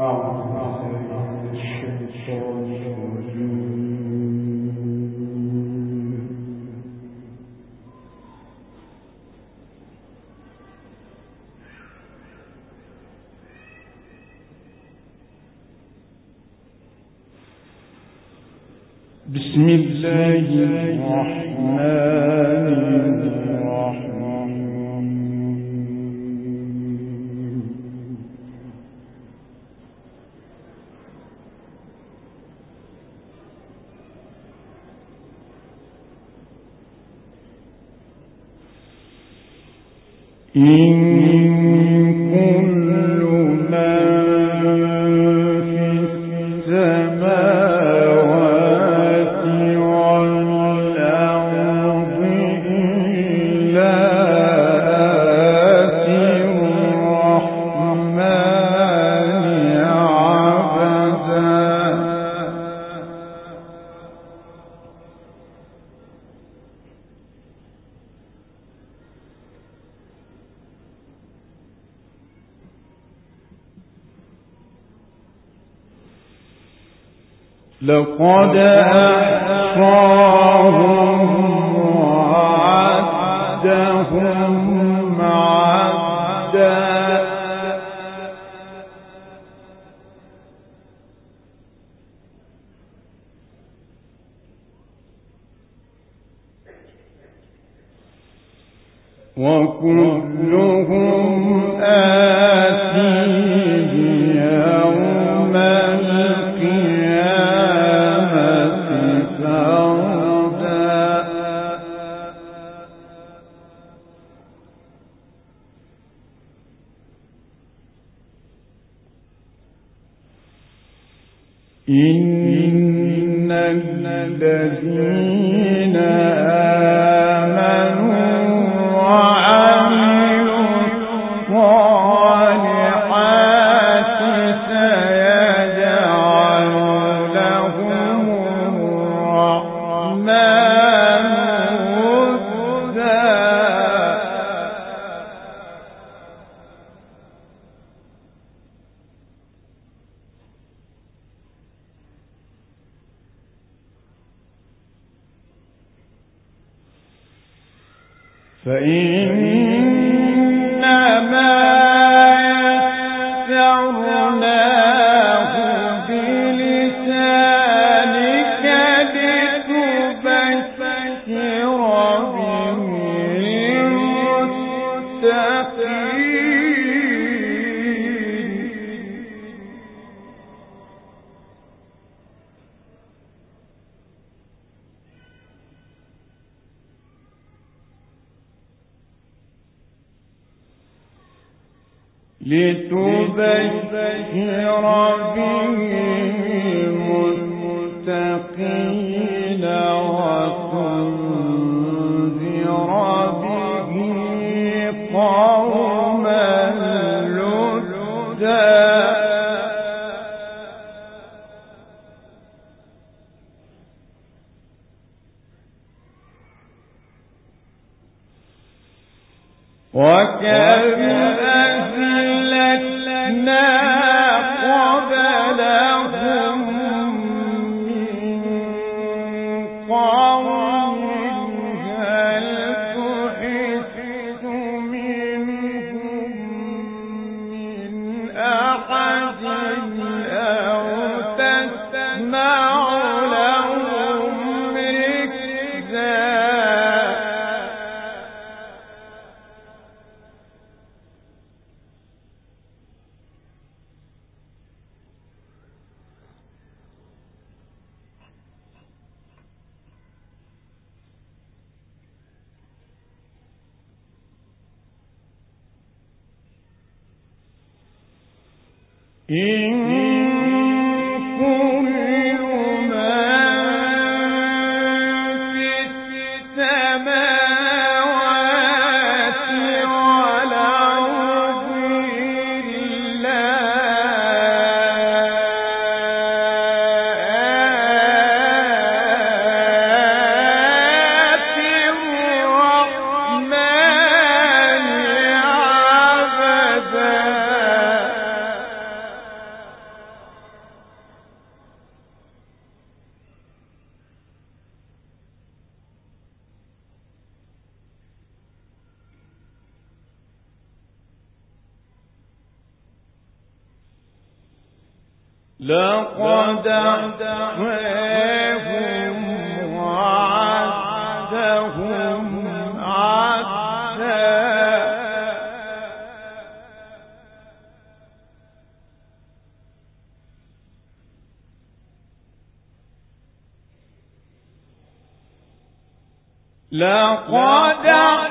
بسم الله الرحمن الرحيم. إن كل ما في السماوات والأرض إلا آتي الرحمن عبدا. لقد أحصاهم وعدهم عدا. وكلهم آتيه يوم القيامة فردا. إن الذين آمنوا وعملوا الصالحات سيجعل لهم الرحمن ودا. فإنما يسرناه بلسانك لتبشر به المتقين. لتبشر به المتقين وتنذر به قوما لدا. وكم أهلكنا قبلهم من قرن هل تحس منهم من أحد أو تسمع لهم ركزا. إن كل ما في السماوات والأرض إلا آتي الرحمن عبدا. لقد أحصاهم وعدهم عدا لقد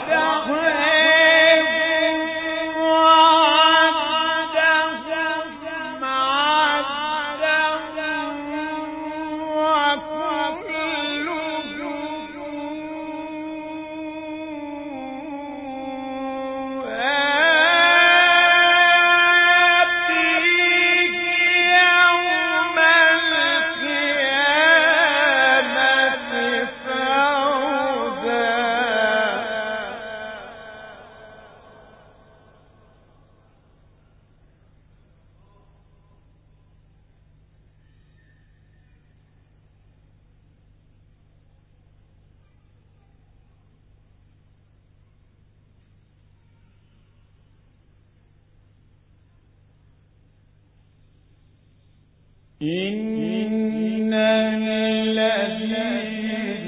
إن الذين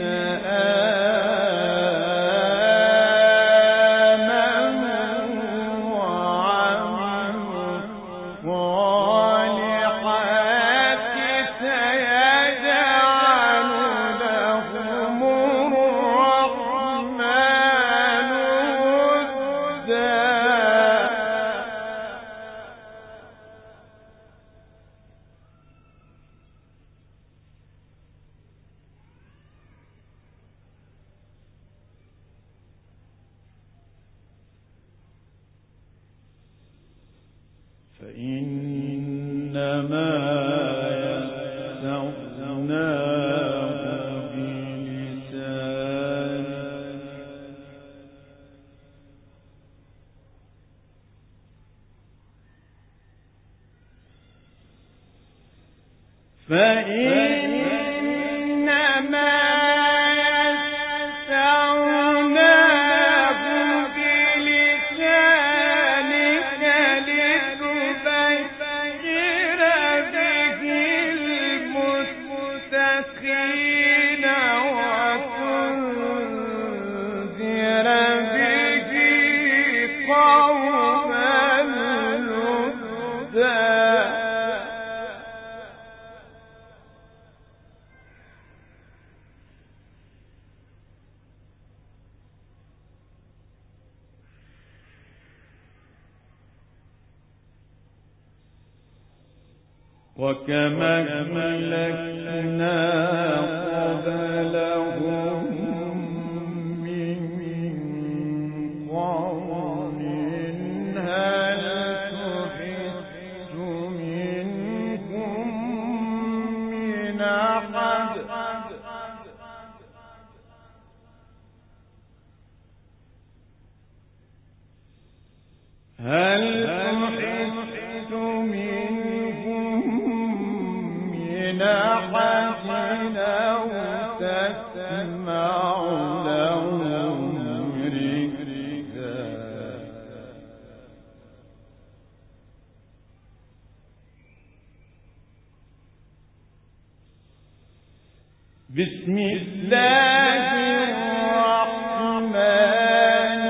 آمنوا وعملوا الصالحات سيجعل لهم الرحمن ودا فإنما يسرناه بلسانك فإنما وكما أهلكنا قبلهم من قرن هل تحس منهم من أحد هل تحس منهم من أحد أو تسمع لهم ركزا بسم الله الرحمن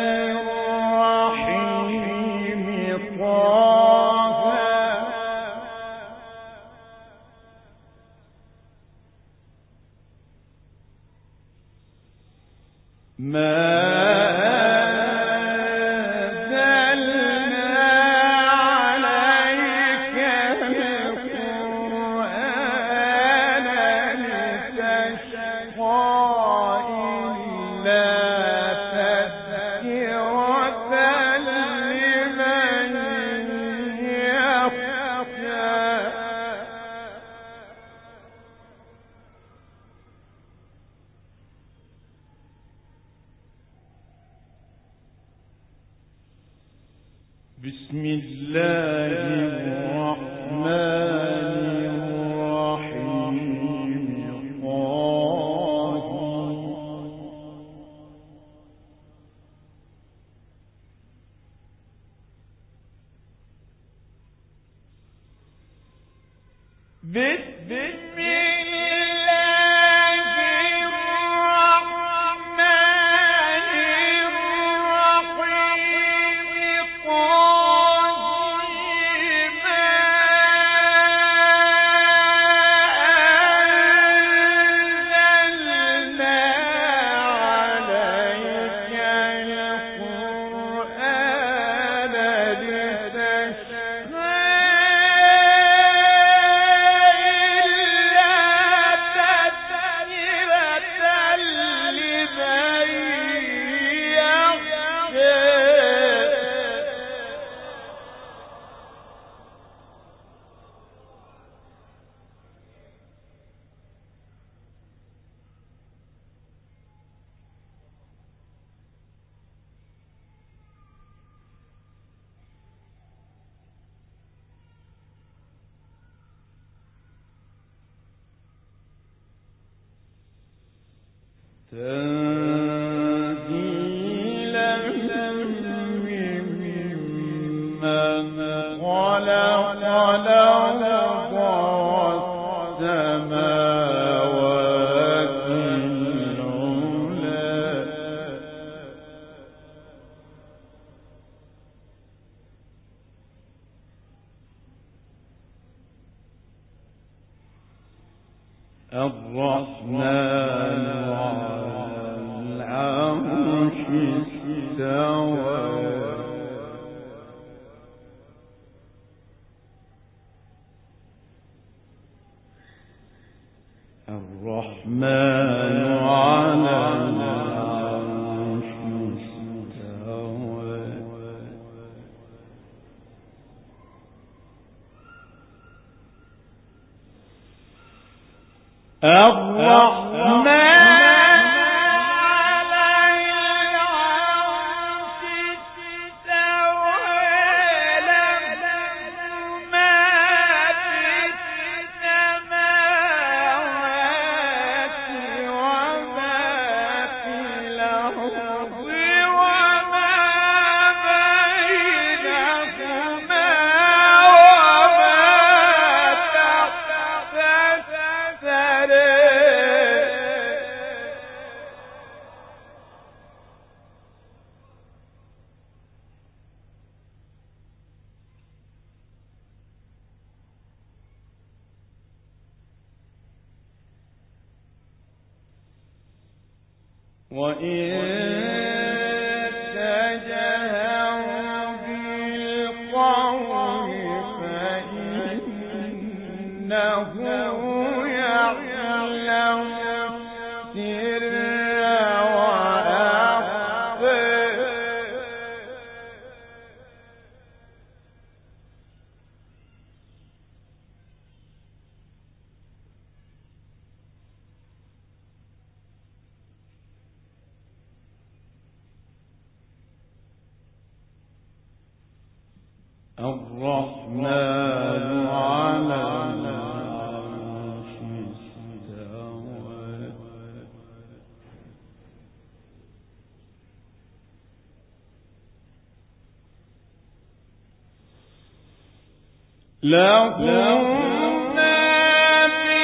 الرحيم طه ما أنزلنا عليك القرآن لتشقى إلا تذكرة لمن يخشى بسم الله الرحمن الرحيم طه الرحمن على العرش استوى الرحمن على العرش استوى الرحمن وإن تجهر بالقول فإنه يعلم السر وأخفى الرحمن على العرش استوى له ما في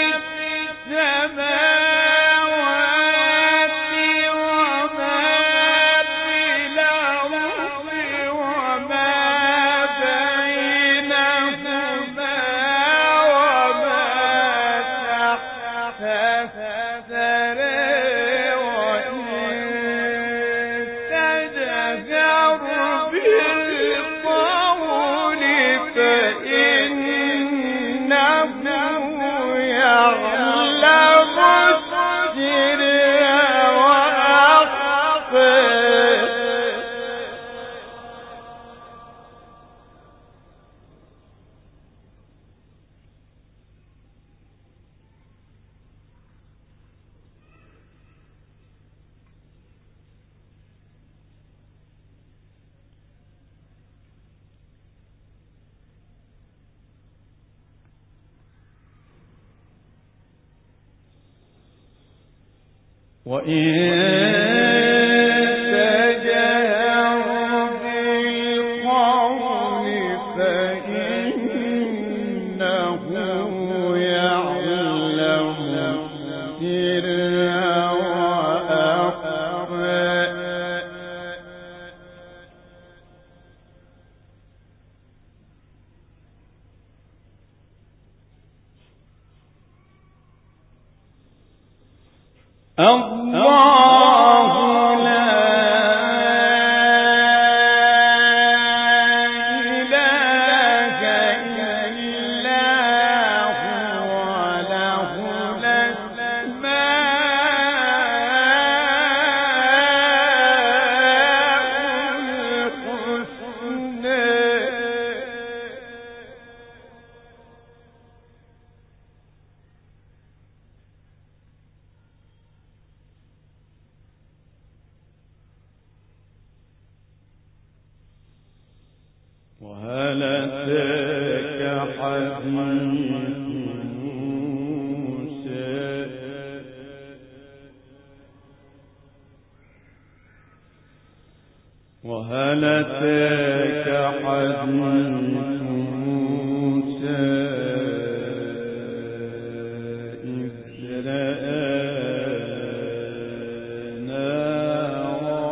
السماوات وما في الأرض وما وإن تجهر بالقول فإنه وهل أتاك حديث موسى وهل أتاك حديث موسى إذ رأى نارا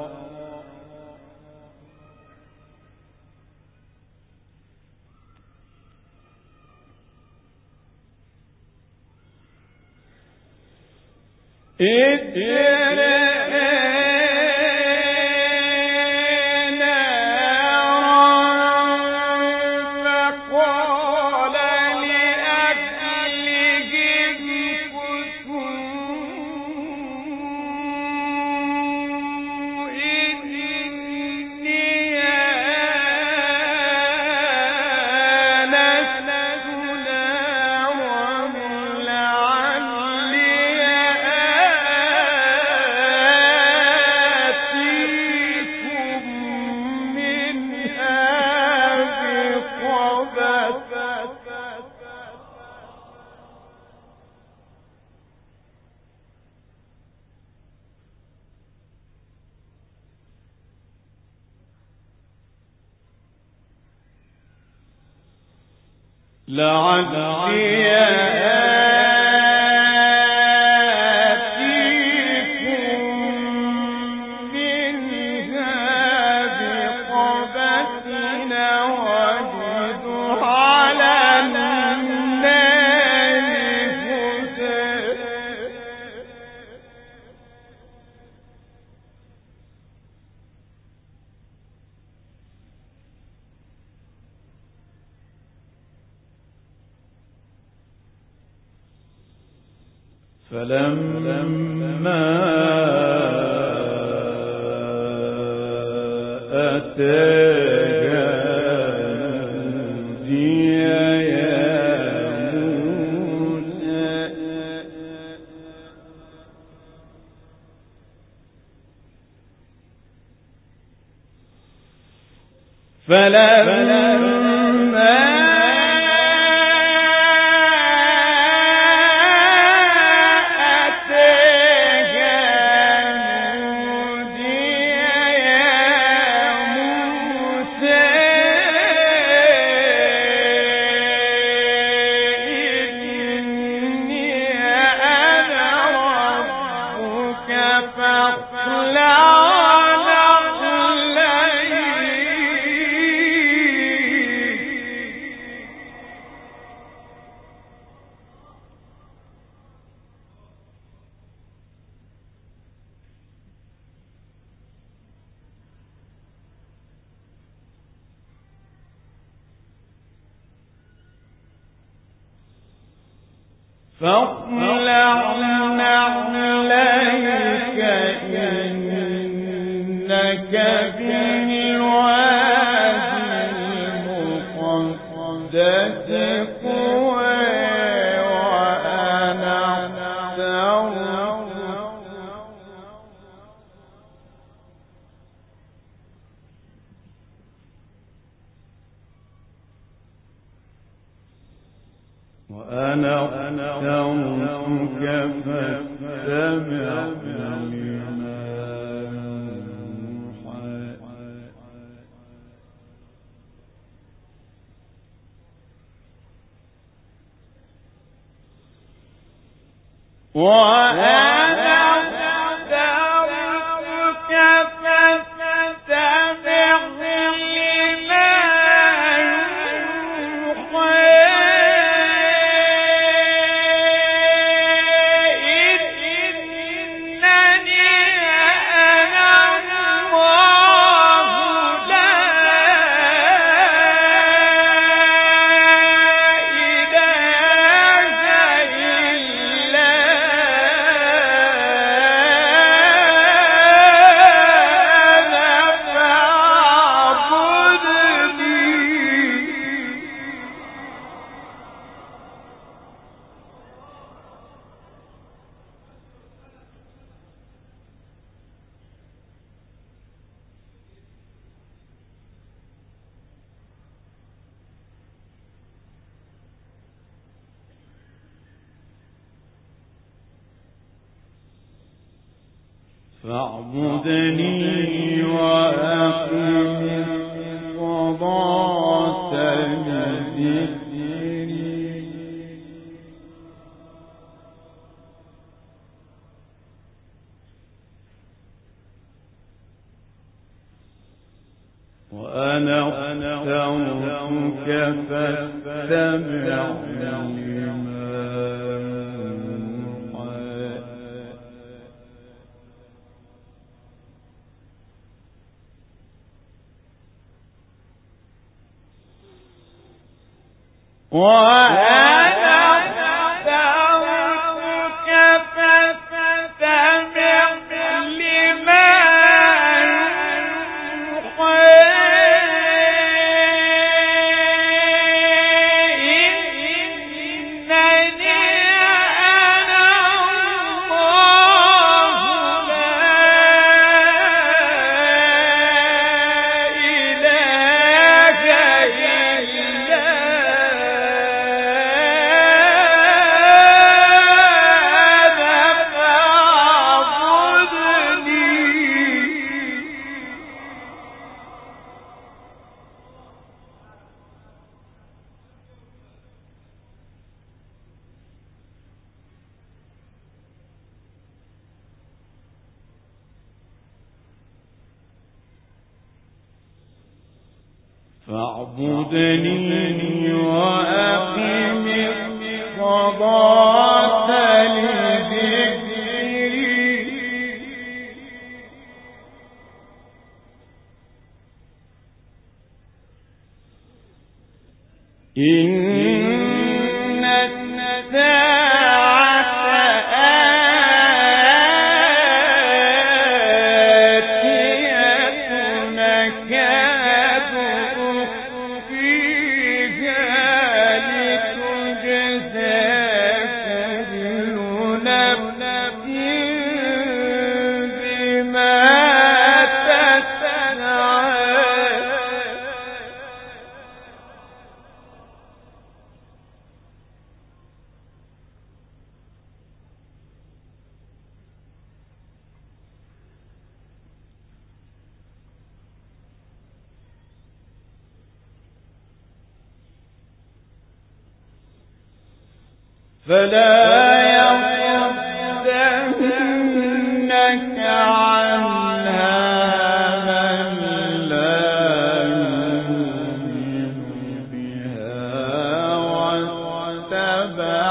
لعلي آتيكم منها بقبس وجد على النار هدى فلما أتاها نودي يا موسى فلما فاطلعن عليك إنك بالوادي المقدس طوى وأنا اخترتك فاستمع لما يوحى وأنا اخترتك فاستمع لما يوحى فاعبدني وأقم الصلاة لذكري وأنا اخترتك فاتبع وأنا اخترتك فاتبع لما فاعبدني وأقم الصلاة لذكري إن الساعة آتية نكاد فلا يصدنك عنها من لا يؤمن بها واتبع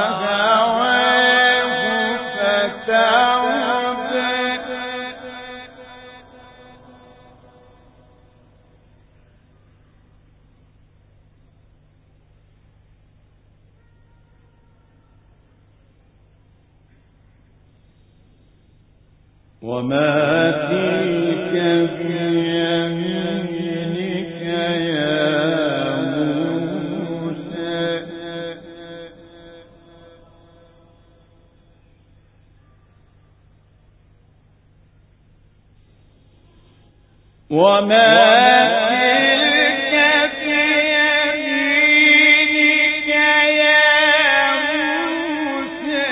هواه فتردى وما تلك بيمينك يا موسى وما تلك بيمينك يا موسى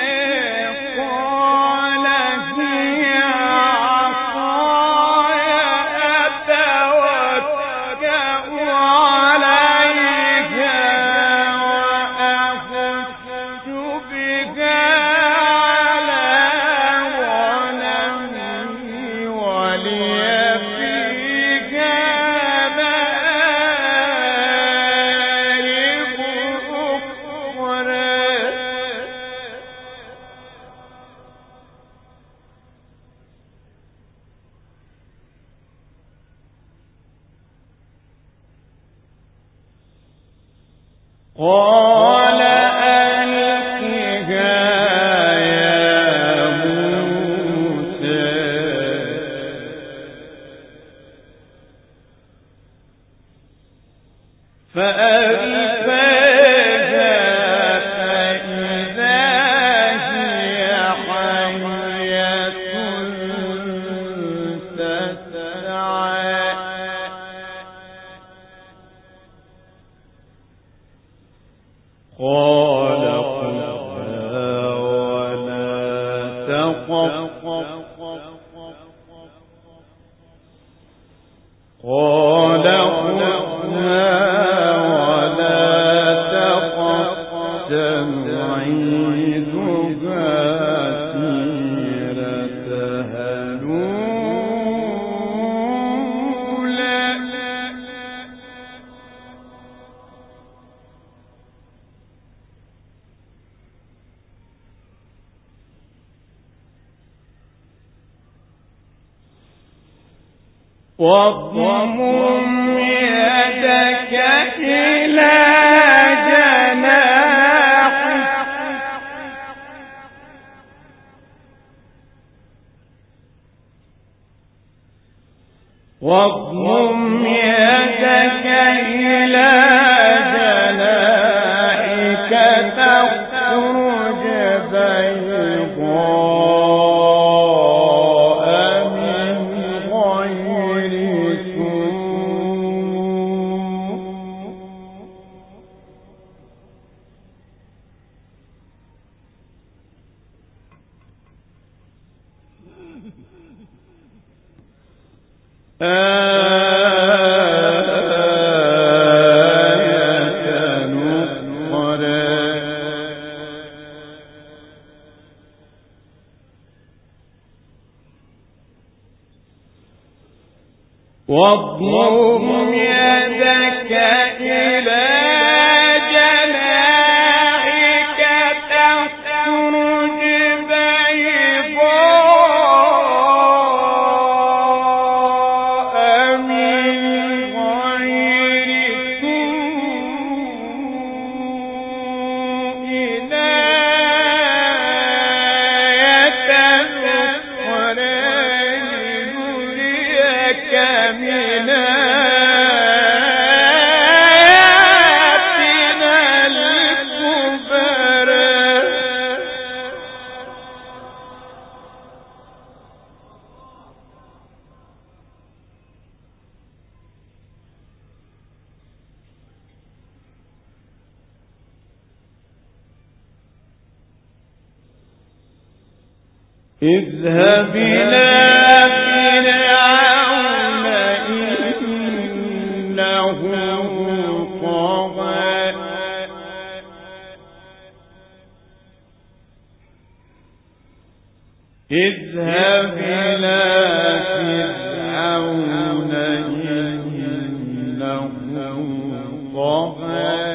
قال هي عصاي أتوكأ عليها وأحج بها على غنمي ولي فيها مآرب أخرى قال ألقها يا موسى فألقاها فإذا هي حية تسعى قال خذها ولا تخف واضمم يدك إلى واضمم يدك إلى جناحك تخرج بيضاء من غير سوء واضمم يدك إلى جناحك تخرج بيضاء من غير سوء آية أخرى لنريك من آياتنا الكبرى اذهب إلى فرعون إنه طغى اذهب إلى فرعون إنه طغى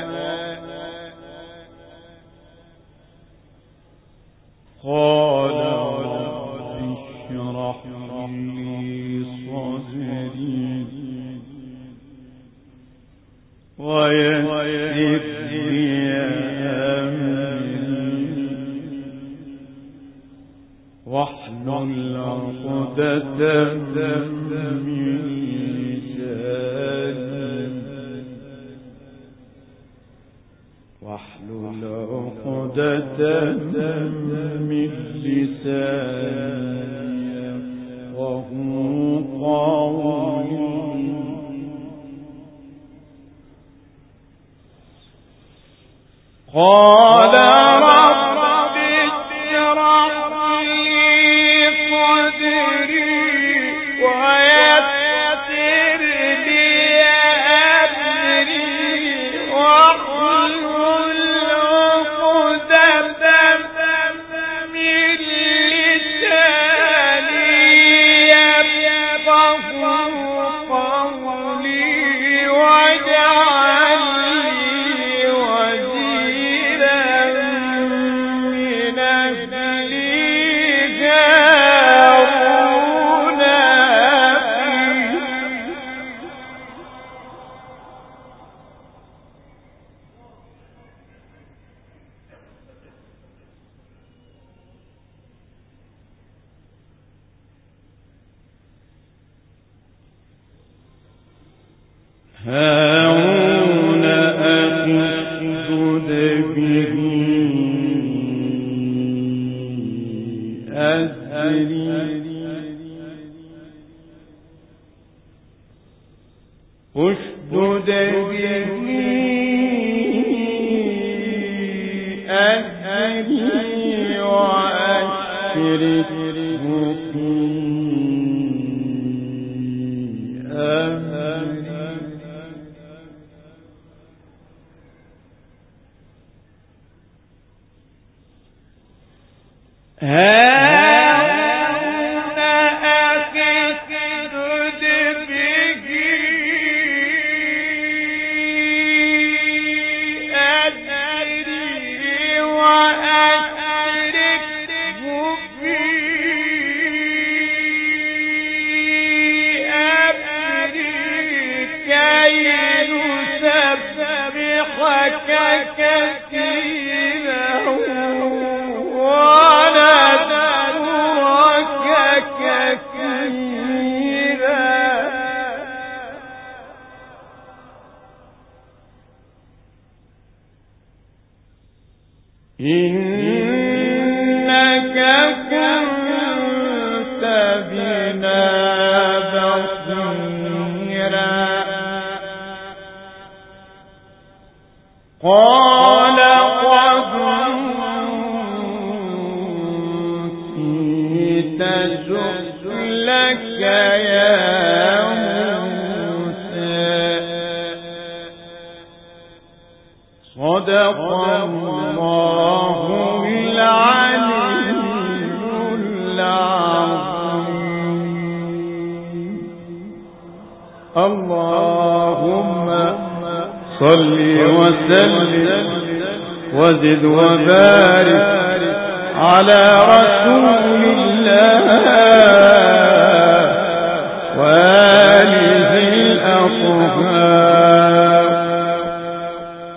قال رب اشرح لي صدري ويسر لي أمري واحلل عقدة من لساني واحلل عقدة من لساني يفقهوا قولي قال رب اشرح لي صدري ويسر لي أمري واحلل عقدة من لساني يفقهوا قولي واجعل لي وزيرا من أهلي هارون أخي هارون أخي اشدد به أزري اشدد به أزري وأشركه في أمري هارون أخي اشدد به أزري وأشركه في قال قد لك يا موسى صدق الله العلي العظيم. اللهم صل وسلم وزد وبارك على رسول الله